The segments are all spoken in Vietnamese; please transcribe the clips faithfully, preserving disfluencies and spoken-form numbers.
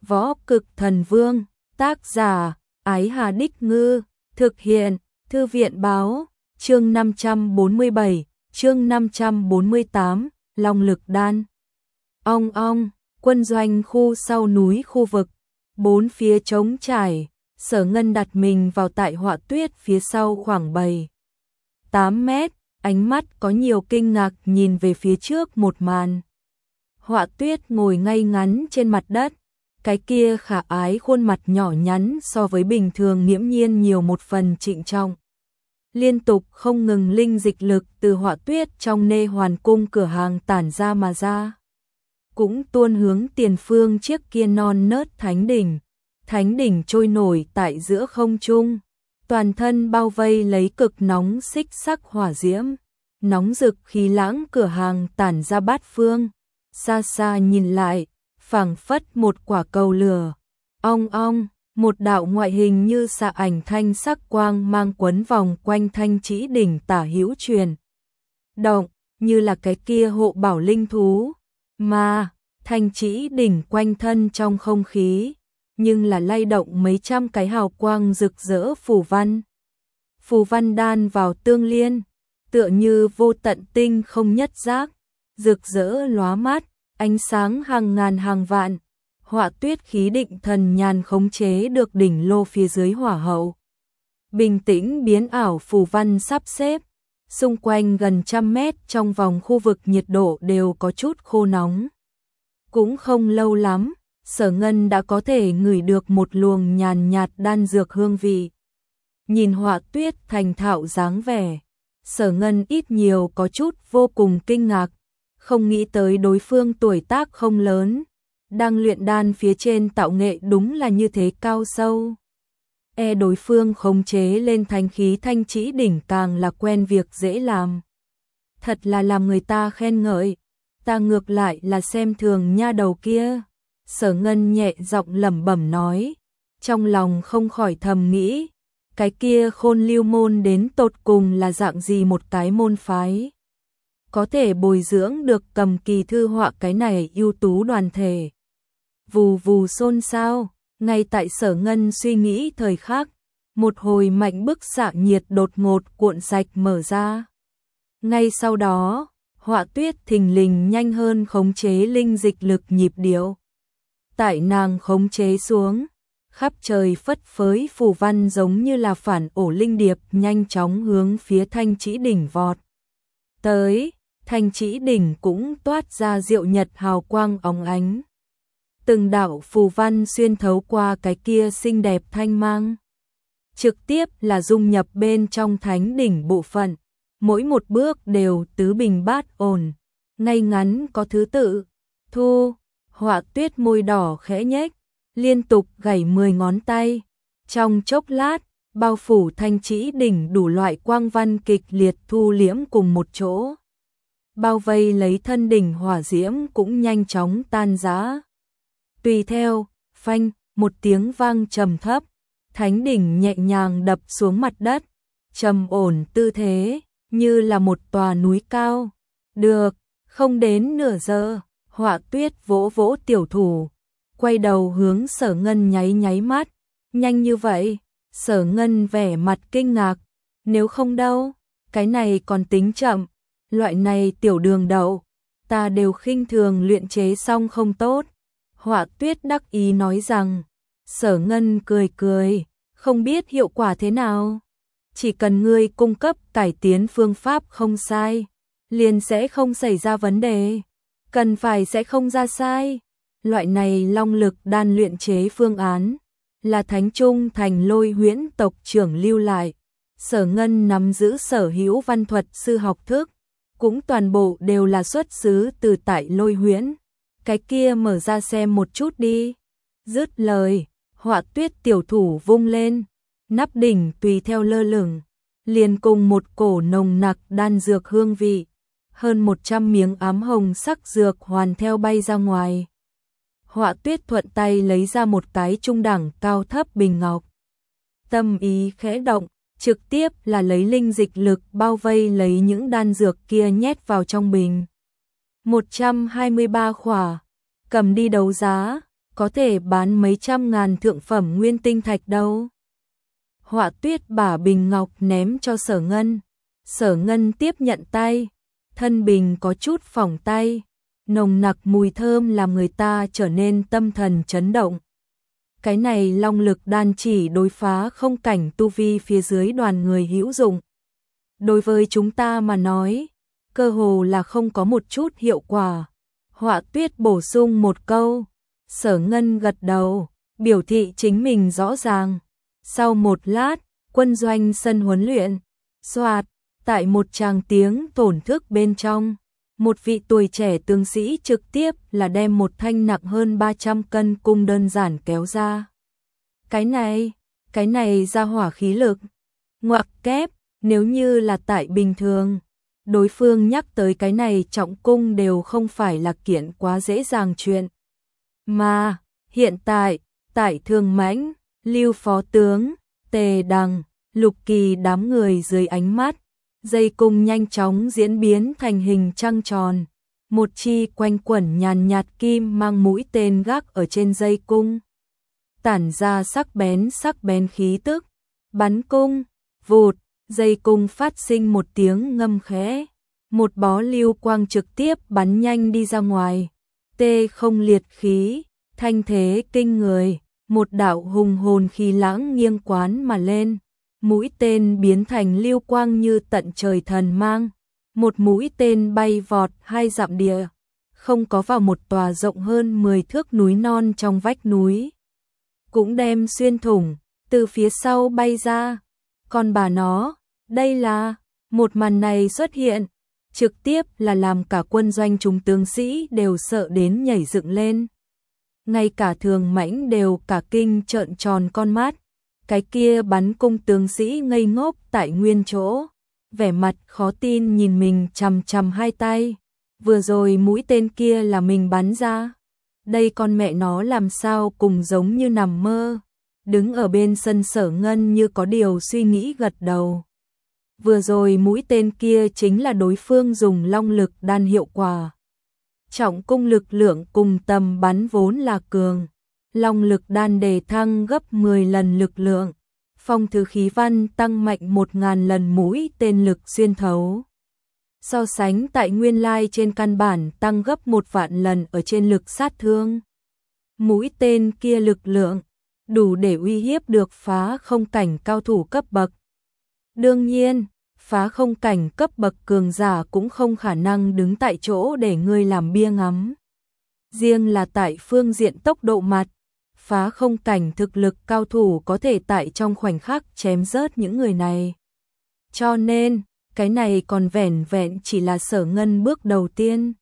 Võ Cực Thần Vương, tác giả, Ái Hà Đích Ngư, thực hiện, Thư viện Báo, chương năm trăm bốn mươi bảy, chương năm trăm bốn mươi tám, Long Lực Đan. Ong ong, quân doanh khu sau núi khu vực, bốn phía trống trải, Sở Ngân đặt mình vào tại Họa Tuyết phía sau khoảng bảy, tám mét, ánh mắt có nhiều kinh ngạc nhìn về phía trước một màn. Họa Tuyết ngồi ngay ngắn trên mặt đất, cái kia khả ái khuôn mặt nhỏ nhắn so với bình thường nghiễm nhiên nhiều một phần trịnh trọng. Liên tục không ngừng linh dịch lực từ Họa Tuyết trong nê hoàn cung cửa hàng tản ra mà ra. Cũng tuôn hướng tiền phương chiếc kia non nớt thánh đỉnh. Thánh đỉnh trôi nổi tại giữa không trung, toàn thân bao vây lấy cực nóng xích sắc hỏa diễm, nóng rực khí lãng cửa hàng tản ra bát phương, xa xa nhìn lại, phảng phất một quả cầu lửa. Ong ong, một đạo ngoại hình như xạ ảnh thanh sắc quang mang quấn vòng quanh thanh chỉ đỉnh tả hữu truyền động, như là cái kia hộ bảo linh thú, mà thanh chỉ đỉnh quanh thân trong không khí, nhưng là lay động mấy trăm cái hào quang rực rỡ phù văn. Phù văn đan vào tương liên, tựa như vô tận tinh không nhất giác, rực rỡ lóa mắt, ánh sáng hàng ngàn hàng vạn. Họa Tuyết khí định thần nhàn khống chế được đỉnh lô phía dưới hỏa hậu. Bình tĩnh biến ảo phù văn sắp xếp, xung quanh gần trăm mét trong vòng khu vực nhiệt độ đều có chút khô nóng. Cũng không lâu lắm, Sở Ngân đã có thể ngửi được một luồng nhàn nhạt đan dược hương vị. Nhìn Họa Tuyết thành thạo dáng vẻ, Sở Ngân ít nhiều có chút vô cùng kinh ngạc, không nghĩ tới đối phương tuổi tác không lớn, đang luyện đan phía trên tạo nghệ đúng là như thế cao sâu. E đối phương khống chế lên thanh khí thanh chỉ đỉnh càng là quen việc dễ làm. Thật là làm người ta khen ngợi, ta ngược lại là xem thường nha đầu kia. Sở Ngân nhẹ giọng lẩm bẩm nói, trong lòng không khỏi thầm nghĩ, cái kia Khôn Lưu môn đến tột cùng là dạng gì một cái môn phái. Có thể bồi dưỡng được Cầm Kỳ thư họa cái này ưu tú đoàn thể. Vù vù xôn xao, ngay tại Sở Ngân suy nghĩ thời khắc, một hồi mạnh bức xạ nhiệt đột ngột cuộn sạch mở ra. Ngay sau đó, Họa Tuyết thình lình nhanh hơn khống chế linh dịch lực nhịp điệu. Tại nàng khống chế xuống, khắp trời phất phới phù văn giống như là phản ổ linh điệp nhanh chóng hướng phía thanh chỉ đỉnh vọt. Tới, thanh chỉ đỉnh cũng toát ra diệu nhật hào quang óng ánh. Từng đạo phù văn xuyên thấu qua cái kia xinh đẹp thanh mang, trực tiếp là dung nhập bên trong thánh đỉnh bộ phận, mỗi một bước đều tứ bình bát ổn, ngay ngắn có thứ tự. Thu, Họa Tuyết môi đỏ khẽ nhếch, liên tục gảy mười ngón tay. Trong chốc lát, bao phủ thanh chỉ đỉnh đủ loại quang văn kịch liệt thu liễm cùng một chỗ. Bao vây lấy thân đỉnh hỏa diễm cũng nhanh chóng tan rã. Tùy theo, phanh, một tiếng vang trầm thấp, thánh đỉnh nhẹ nhàng đập xuống mặt đất, trầm ổn tư thế, như là một tòa núi cao. Được, không đến nửa giờ, Họa Tuyết vỗ vỗ tiểu thủ, quay đầu hướng Sở Ngân nháy nháy mắt. Nhanh như vậy? Sở Ngân vẻ mặt kinh ngạc. Nếu không đâu, cái này còn tính chậm. Loại này tiểu đường đậu, ta đều khinh thường luyện chế xong không tốt. Họa Tuyết đắc ý nói rằng. Sở Ngân cười cười, không biết hiệu quả thế nào. Chỉ cần ngươi cung cấp cải tiến phương pháp không sai, liền sẽ không xảy ra vấn đề. Cần phải sẽ không ra sai. Loại này long lực đan luyện chế phương án là Thánh Trung Thành Lôi Huyễn tộc trưởng lưu lại. Sở Ngân nắm giữ sở hữu văn thuật sư học thức, cũng toàn bộ đều là xuất xứ từ tại Lôi Huyễn. Cái kia mở ra xem một chút đi. Dứt lời, Họa Tuyết tiểu thủ vung lên, nắp đỉnh tùy theo lơ lửng, liền cùng một cổ nồng nặc đan dược hương vị, hơn một trăm miếng ám hồng sắc dược hoàn theo bay ra ngoài. Họa Tuyết thuận tay lấy ra một cái trung đẳng cao thấp bình ngọc. Tâm ý khẽ động, trực tiếp là lấy linh dịch lực bao vây lấy những đan dược kia nhét vào trong bình. một trăm hai mươi ba khỏa, cầm đi đấu giá, có thể bán mấy trăm ngàn thượng phẩm nguyên tinh thạch đâu. Họa Tuyết bả bình ngọc ném cho Sở Ngân. Sở Ngân tiếp nhận tay, thân bình có chút phỏng tay, nồng nặc mùi thơm làm người ta trở nên tâm thần chấn động. Cái này long lực đan chỉ đối phá không cảnh tu vi phía dưới đoàn người hữu dụng. Đối với chúng ta mà nói, cơ hồ là không có một chút hiệu quả. Họa Tuyết bổ sung một câu. Sở Ngân gật đầu, biểu thị chính mình rõ ràng. Sau một lát, quân doanh sân huấn luyện, xoạt, tại một tràng tiếng tổn thức bên trong, một vị tuổi trẻ tướng sĩ trực tiếp là đem một thanh nặng hơn ba trăm cân cung đơn giản kéo ra. Cái này, cái này ra hỏa khí lực. Ngoặc kép, nếu như là tại bình thường, đối phương nhắc tới cái này trọng cung đều không phải là kiện quá dễ dàng chuyện. Mà, hiện tại, tại Thương Mãnh, Lưu Phó Tướng, Tề Đằng, Lục Kỳ đám người dưới ánh mắt, dây cung nhanh chóng diễn biến thành hình trăng tròn, một chi quanh quẩn nhàn nhạt kim mang mũi tên gác ở trên dây cung, tản ra sắc bén sắc bén khí tức, bắn cung, vụt, dây cung phát sinh một tiếng ngâm khẽ, một bó lưu quang trực tiếp bắn nhanh đi ra ngoài, tê không liệt khí, thanh thế kinh người, một đạo hùng hồn khí lãng nghiêng quán mà lên. Mũi tên biến thành lưu quang như tận trời thần mang, một mũi tên bay vọt hai dặm địa, không có vào một tòa rộng hơn mười thước núi non trong vách núi, cũng đem xuyên thủng, từ phía sau bay ra. Còn bà nó, đây là, một màn này xuất hiện, trực tiếp là làm cả quân doanh chúng tướng sĩ đều sợ đến nhảy dựng lên. Ngay cả Thường Mãnh đều cả kinh trợn tròn con mắt. Cái kia bắn cung tướng sĩ ngây ngốc tại nguyên chỗ, vẻ mặt khó tin nhìn mình chằm chằm hai tay. Vừa rồi mũi tên kia là mình bắn ra. Đây con mẹ nó làm sao cùng giống như nằm mơ. Đứng ở bên sân Sở Ngân như có điều suy nghĩ gật đầu. Vừa rồi mũi tên kia chính là đối phương dùng long lực đan hiệu quả. Trọng cung lực lượng cùng tầm bắn vốn là cường. Long lực đan đề thăng gấp mười lần lực lượng, phong thứ khí văn tăng mạnh một ngàn lần mũi tên lực xuyên thấu. So sánh tại nguyên lai trên căn bản tăng gấp một vạn lần ở trên lực sát thương. Mũi tên kia lực lượng, đủ để uy hiếp được phá không cảnh cao thủ cấp bậc. Đương nhiên, phá không cảnh cấp bậc cường giả cũng không khả năng đứng tại chỗ để ngươi làm bia ngắm. Riêng là tại phương diện tốc độ mặt, phá không cảnh thực lực cao thủ có thể tại trong khoảnh khắc chém rớt những người này. Cho nên, cái này còn vẻn vẹn chỉ là Sở Ngân bước đầu tiên.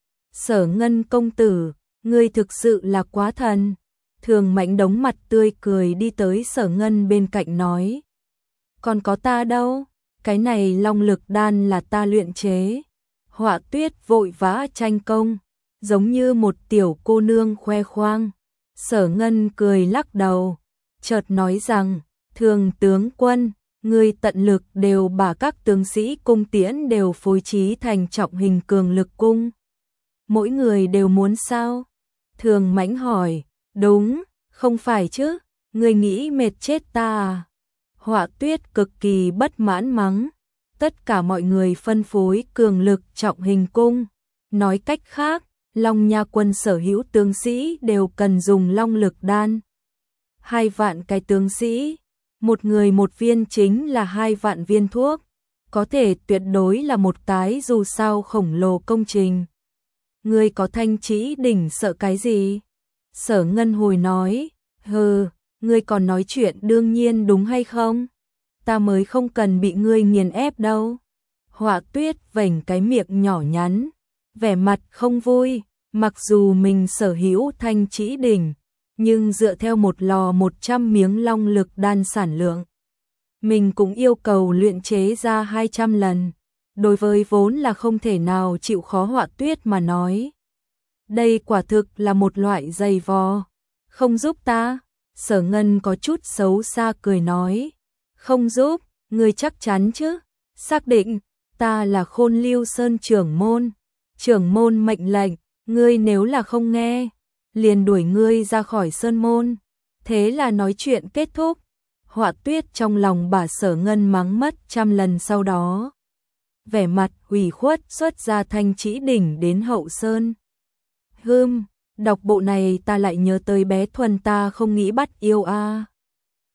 Sở Ngân công tử, ngươi thực sự là quá thần. Thường Mãnh đống mặt tươi cười đi tới Sở Ngân bên cạnh nói. Còn có ta đâu, cái này long lực đan là ta luyện chế. Họa Tuyết vội vã tranh công, giống như một tiểu cô nương khoe khoang. Sở Ngân cười lắc đầu, chợt nói rằng, Thường tướng quân, ngươi tận lực đều把các tướng sĩ cung tiễn đều phối trí thành trọng hình cường lực cung. Mỗi người đều muốn sao? Thường Mãnh hỏi, đúng, không phải chứ, ngươi nghĩ mệt chết ta à? Họa Tuyết cực kỳ bất mãn mắng, tất cả mọi người phân phối cường lực trọng hình cung. Nói cách khác, Long Nha quân sở hữu tướng sĩ đều cần dùng long lực đan. Hai vạn cái tướng sĩ, một người một viên chính là hai vạn viên thuốc, có thể tuyệt đối là một cái dù sao khổng lồ công trình. Ngươi có Thanh Trĩ Đỉnh sợ cái gì? Sở Ngân hồi nói, hừ, ngươi còn nói chuyện đương nhiên đúng hay không? Ta mới không cần bị ngươi nghiền ép đâu. Họa Tuyết vểnh cái miệng nhỏ nhắn, vẻ mặt không vui, mặc dù mình sở hữu Thanh Trĩ Đỉnh, nhưng dựa theo một lò một trăm miếng long lực đan sản lượng, mình cũng yêu cầu luyện chế ra hai trăm lần. Đối với vốn là không thể nào chịu khó Họa Tuyết mà nói, đây quả thực là một loại dày vò. Không giúp ta? Sở Ngân có chút xấu xa cười nói, không giúp, ngươi chắc chắn chứ? Xác định, ta là Khôn Lưu Sơn trưởng môn, trưởng môn mệnh lệnh, ngươi nếu là không nghe, liền đuổi ngươi ra khỏi sơn môn. Thế là nói chuyện kết thúc. Họa Tuyết trong lòng bà Sở Ngân mắng mất trăm lần, sau đó vẻ mặt ủy khuất xuất ra thanh chỉ đỉnh đến Hậu Sơn. Hưm, đọc bộ này ta lại nhớ tới bé Thuần, ta không nghĩ bắt yêu a. À.